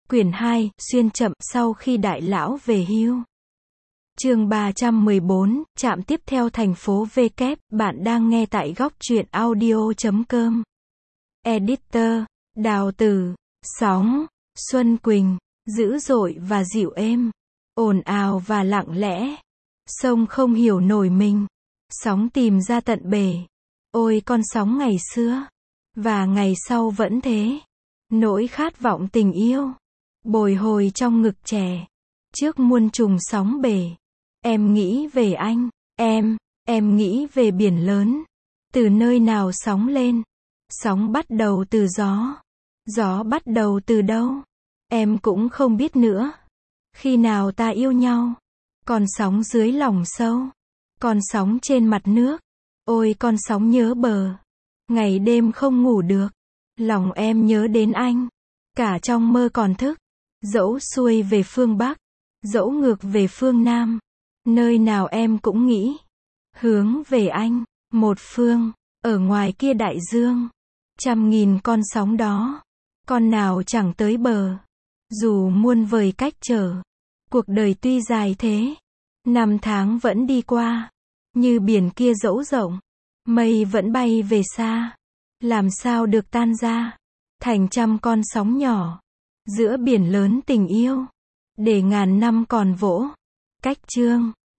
Quyển 2, xuyên chậm sau khi đại lão về hưu. Chương 314, trạm tiếp theo thành phố V kép, bạn đang nghe tại góc truyện audio.com. Editor, Đào Tử, sóng, Xuân Quỳnh, dữ dội và dịu êm, ồn ào và lặng lẽ. Sông không hiểu nổi mình, sóng tìm ra tận bể. Ôi con sóng ngày xưa, và ngày sau vẫn thế. Nỗi khát vọng tình yêu bồi hồi trong ngực trẻ. Trước muôn trùng sóng bể, em nghĩ về anh, em nghĩ về biển lớn. Từ nơi nào sóng lên? Sóng bắt đầu từ gió. Gió bắt đầu từ đâu? Em cũng không biết nữa. Khi nào ta yêu nhau? Con sóng dưới lòng sâu, con sóng trên mặt nước. Ôi con sóng nhớ bờ, ngày đêm không ngủ được. Lòng em nhớ đến anh, cả trong mơ còn thức. Dẫu xuôi về phương Bắc, dẫu ngược về phương Nam, nơi nào em cũng nghĩ hướng về anh. Một phương, ở ngoài kia đại dương, trăm nghìn con sóng đó, con nào chẳng tới bờ. Dù muôn vời cách trở, cuộc đời tuy dài thế, năm tháng vẫn đi qua, như biển kia dẫu rộng, mây vẫn bay về xa. Làm sao được tan ra thành trăm con sóng nhỏ giữa biển lớn tình yêu, để ngàn năm còn vỗ cách chương.